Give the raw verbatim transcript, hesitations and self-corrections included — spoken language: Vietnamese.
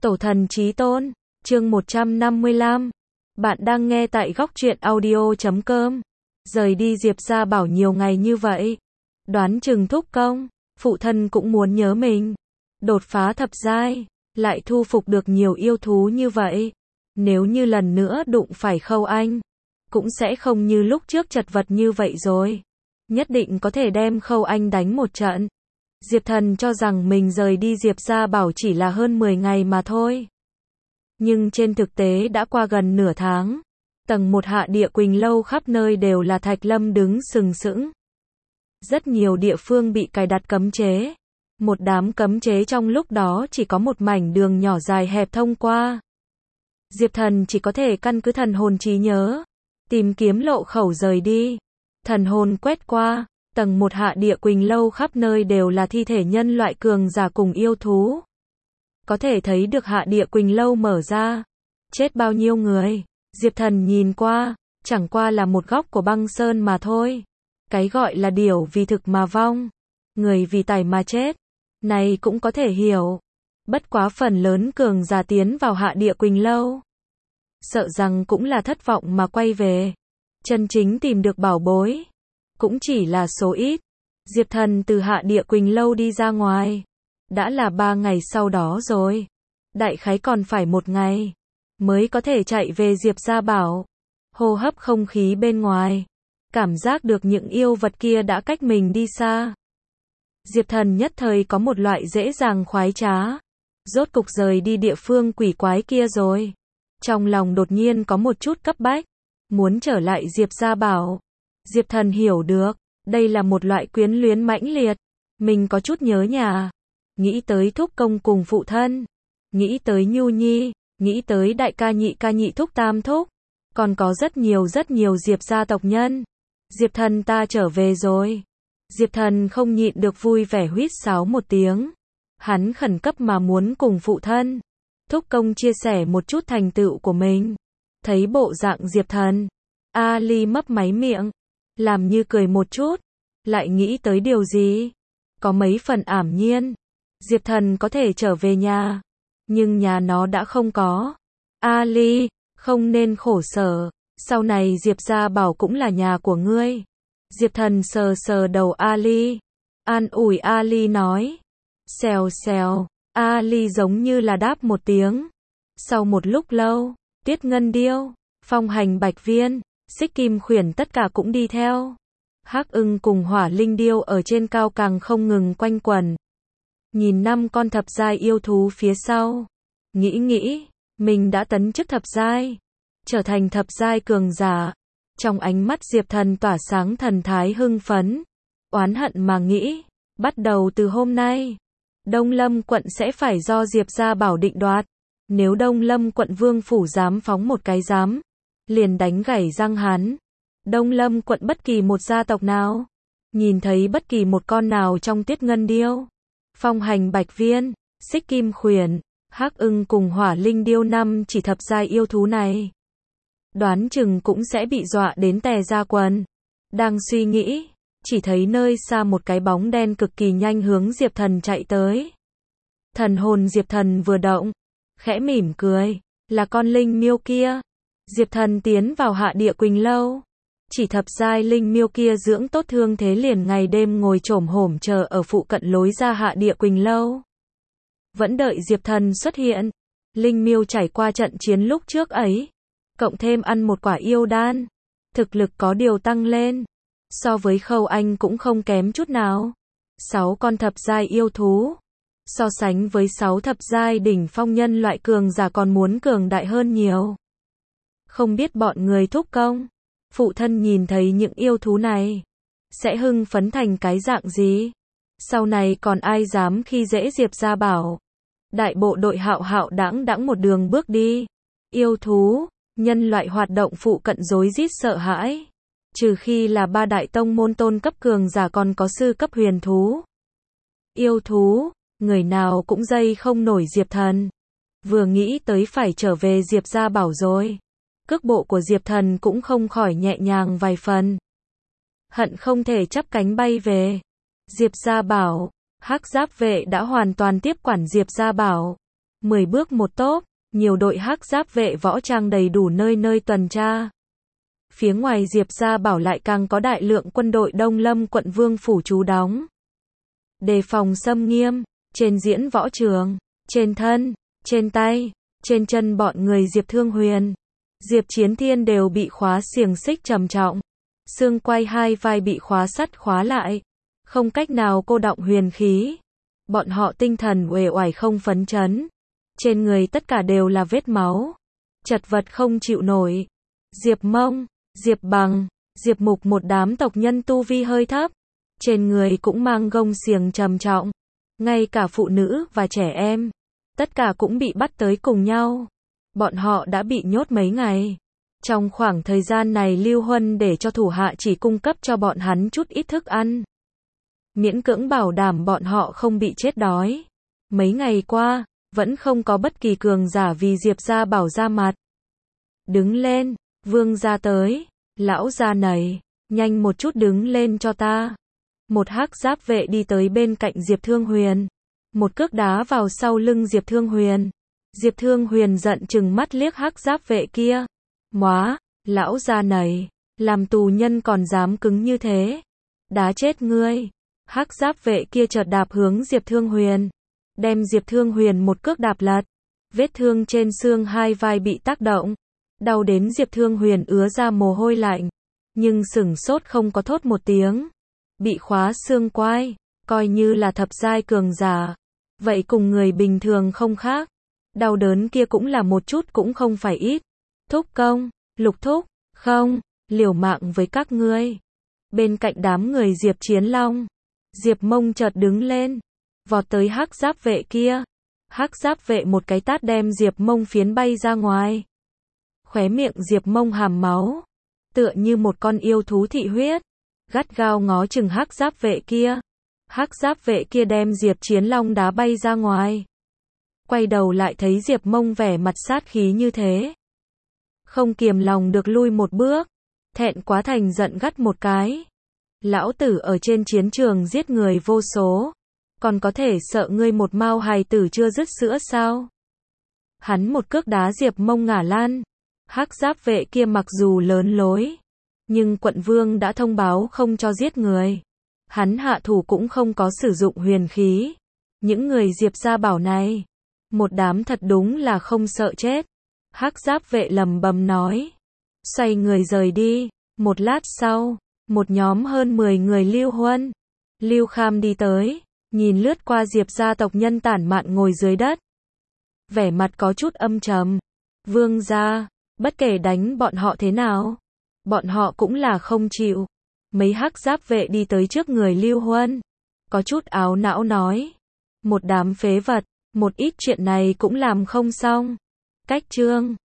Tổ thần chí tôn, chương một trăm năm mươi lăm. Bạn đang nghe tại góc truyện audio chấm com. Rời đi Diệp Gia Bảo nhiều ngày như vậy. Đoán chừng thúc công, phụ thân cũng muốn nhớ mình. Đột phá thập giai, lại thu phục được nhiều yêu thú như vậy. Nếu như lần nữa đụng phải Khâu Anh, cũng sẽ không như lúc trước chật vật như vậy rồi. Nhất định có thể đem Khâu Anh đánh một trận. Diệp Thần cho rằng mình rời đi Diệp Gia Bảo chỉ là hơn mười ngày mà thôi. Nhưng trên thực tế đã qua gần nửa tháng. Tầng một Hạ Địa Quỳnh Lâu khắp nơi đều là thạch lâm đứng sừng sững. Rất nhiều địa phương bị cài đặt cấm chế. Một đám cấm chế trong lúc đó chỉ có một mảnh đường nhỏ dài hẹp thông qua. Diệp Thần chỉ có thể căn cứ thần hồn trí nhớ, tìm kiếm lộ khẩu rời đi. Thần hồn quét qua, tầng một Hạ Địa Quỳnh Lâu khắp nơi đều là thi thể nhân loại cường giả cùng yêu thú. Có thể thấy được Hạ Địa Quỳnh Lâu mở ra. Chết bao nhiêu người? Diệp Thần nhìn qua, chẳng qua là một góc của băng sơn mà thôi. Cái gọi là điểu vì thực mà vong, người vì tài mà chết, này cũng có thể hiểu. Bất quá phần lớn cường giả tiến vào Hạ Địa Quỳnh Lâu, sợ rằng cũng là thất vọng mà quay về. Chân chính tìm được bảo bối, cũng chỉ là số ít. Diệp Thần từ Hạ Địa Quỳnh Lâu đi ra ngoài, đã là ba ngày sau đó rồi. Đại khái còn phải một ngày, mới có thể chạy về Diệp Gia Bảo. Hô hấp không khí bên ngoài, cảm giác được những yêu vật kia đã cách mình đi xa. Diệp Thần nhất thời có một loại dễ dàng khoái trá. Rốt cục rời đi địa phương quỷ quái kia rồi. Trong lòng đột nhiên có một chút cấp bách, muốn trở lại Diệp Gia Bảo. Diệp Thần hiểu được, đây là một loại quyến luyến mãnh liệt. Mình có chút nhớ nhà, nghĩ tới thúc công cùng phụ thân, nghĩ tới Nhu Nhi, nghĩ tới đại ca nhị ca nhị thúc tam thúc, còn có rất nhiều rất nhiều Diệp gia tộc nhân. Diệp Thần ta trở về rồi. Diệp Thần không nhịn được vui vẻ huýt sáo một tiếng. Hắn khẩn cấp mà muốn cùng phụ thân, thúc công chia sẻ một chút thành tựu của mình. Thấy bộ dạng Diệp Thần, Ali mấp máy miệng, làm như cười một chút, lại nghĩ tới điều gì, có mấy phần ảm nhiên. Diệp Thần có thể trở về nhà, nhưng nhà nó đã không có. Ali, không nên khổ sở, sau này Diệp Gia Bảo cũng là nhà của ngươi. Diệp Thần sờ sờ đầu Ali, an ủi Ali nói. Xèo xèo, Ali giống như là đáp một tiếng. Sau một lúc lâu, Tuyết Ngân Điêu, Phong Hành Bạch Viên, Xích Kim Khuyển tất cả cũng đi theo. Hắc Ưng cùng Hỏa Linh Điêu ở trên cao càng không ngừng quanh quẩn. Nhìn năm con thập giai yêu thú phía sau, nghĩ nghĩ, mình đã tấn chức thập giai, trở thành thập giai cường giả. Trong ánh mắt Diệp Thần tỏa sáng thần thái hưng phấn, oán hận mà nghĩ, bắt đầu từ hôm nay, Đông Lâm quận sẽ phải do Diệp Gia Bảo định đoạt. Nếu Đông Lâm quận vương phủ dám phóng một cái dám, liền đánh gãy răng hắn. Đông Lâm quận bất kỳ một gia tộc nào, nhìn thấy bất kỳ một con nào trong Tuyết Ngân Điêu, Phong Hành Bạch Viên, Xích Kim Khuyển, Hắc Ưng cùng Hỏa Linh Điêu năm chỉ thập giai yêu thú này, đoán chừng cũng sẽ bị dọa đến tè ra quần. Đang suy nghĩ, chỉ thấy nơi xa một cái bóng đen cực kỳ nhanh hướng Diệp Thần chạy tới. Thần hồn Diệp Thần vừa động, khẽ mỉm cười, là con linh miêu kia. Diệp Thần tiến vào Hạ Địa Quỳnh Lâu, chỉ thập giai linh miêu kia dưỡng tốt thương thế liền ngày đêm ngồi chổm hổm chờ ở phụ cận lối ra Hạ Địa Quỳnh Lâu. Vẫn đợi Diệp Thần xuất hiện. Linh miêu trải qua trận chiến lúc trước ấy, cộng thêm ăn một quả yêu đan, thực lực có điều tăng lên. So với Khâu Anh cũng không kém chút nào. Sáu con thập giai yêu thú, so sánh với sáu thập giai đỉnh phong nhân loại cường giả còn muốn cường đại hơn nhiều. Không biết bọn người thúc công, phụ thân nhìn thấy những yêu thú này, sẽ hưng phấn thành cái dạng gì? Sau này còn ai dám khi dễ Diệp Gia Bảo? Đại bộ đội hạo hạo đãng đãng một đường bước đi. Yêu thú, nhân loại hoạt động phụ cận rối rít sợ hãi. Trừ khi là ba đại tông môn tôn cấp cường giả còn có sư cấp huyền thú. Yêu thú, người nào cũng dây không nổi Diệp Thần. Vừa nghĩ tới phải trở về Diệp Gia Bảo rồi, cước bộ của Diệp Thần cũng không khỏi nhẹ nhàng vài phần. Hận không thể chắp cánh bay về. Diệp Gia Bảo, Hắc Giáp vệ đã hoàn toàn tiếp quản Diệp Gia Bảo. mười bước một tốp, nhiều đội hắc giáp vệ võ trang đầy đủ nơi nơi tuần tra. Phía ngoài Diệp Gia Bảo lại càng có đại lượng quân đội Đông Lâm quận Vương phủ trú đóng. Đề phòng xâm nghiêm, trên diễn võ trường, trên thân, trên tay, trên chân bọn người Diệp Thương Huyền, Diệp Chiến Thiên đều bị khóa xiềng xích trầm trọng. Xương quai hai vai bị khóa sắt khóa lại, không cách nào cô đọng huyền khí. Bọn họ tinh thần uể oải không phấn chấn. Trên người tất cả đều là vết máu, chật vật không chịu nổi. Diệp Mông, Diệp Bằng, Diệp Mục một đám tộc nhân tu vi hơi thấp, trên người cũng mang gông xiềng trầm trọng. Ngay cả phụ nữ và trẻ em, tất cả cũng bị bắt tới cùng nhau. Bọn họ đã bị nhốt mấy ngày. Trong khoảng thời gian này Lưu Huân để cho thủ hạ chỉ cung cấp cho bọn hắn chút ít thức ăn, miễn cưỡng bảo đảm bọn họ không bị chết đói. Mấy ngày qua, vẫn không có bất kỳ cường giả vì Diệp Gia Bảo ra mặt. Đứng lên, Vương gia tới, lão gia này, nhanh một chút đứng lên cho ta. Một hắc giáp vệ đi tới bên cạnh Diệp Thương Huyền, một cước đá vào sau lưng Diệp Thương Huyền. Diệp Thương Huyền giận chừng mắt liếc hắc giáp vệ kia. Móa, lão gia này, làm tù nhân còn dám cứng như thế. Đá chết ngươi. Hắc giáp vệ kia chợt đạp hướng Diệp Thương Huyền, đem Diệp Thương Huyền một cước đạp lật. Vết thương trên xương hai vai bị tác động, đau đến Diệp Thương Huyền ứa ra mồ hôi lạnh, nhưng sửng sốt không có thốt một tiếng. Bị khóa xương quai, coi như là thập giai cường giả, vậy cùng người bình thường không khác. Đau đớn kia cũng là một chút cũng không phải ít. Thúc công, Lục thúc, không, liều mạng với các ngươi. Bên cạnh đám người Diệp Chiến Long, Diệp Mông chợt đứng lên, vọt tới hắc giáp vệ kia. Hắc giáp vệ một cái tát đem Diệp Mông phiến bay ra ngoài. Khóe miệng Diệp Mông hàm máu, tựa như một con yêu thú thị huyết, gắt gao ngó chừng hắc giáp vệ kia. Hắc giáp vệ kia đem Diệp Chiến Long đá bay ra ngoài. Quay đầu lại thấy Diệp Mông vẻ mặt sát khí như thế, không kiềm lòng được lui một bước, thẹn quá thành giận gắt một cái. Lão tử ở trên chiến trường giết người vô số, còn có thể sợ ngươi một mao hài tử chưa dứt sữa sao? Hắn một cước đá Diệp Mông ngả lăn. Hắc giáp vệ kia mặc dù lớn lối, nhưng quận vương đã thông báo không cho giết người. Hắn hạ thủ cũng không có sử dụng huyền khí. Những người Diệp Gia Bảo này, một đám thật đúng là không sợ chết. Hắc giáp vệ lầm bầm nói, xoay người rời đi. Một lát sau, một nhóm hơn mười người Lưu Huân, Lưu Kham đi tới, nhìn lướt qua Diệp gia tộc nhân tản mạn ngồi dưới đất, vẻ mặt có chút âm trầm. Vương gia, bất kể đánh bọn họ thế nào, bọn họ cũng là không chịu. Mấy hắc giáp vệ đi tới trước người Lưu Huân, có chút áo não nói, một đám phế vật, một ít chuyện này cũng làm không xong. Cách chương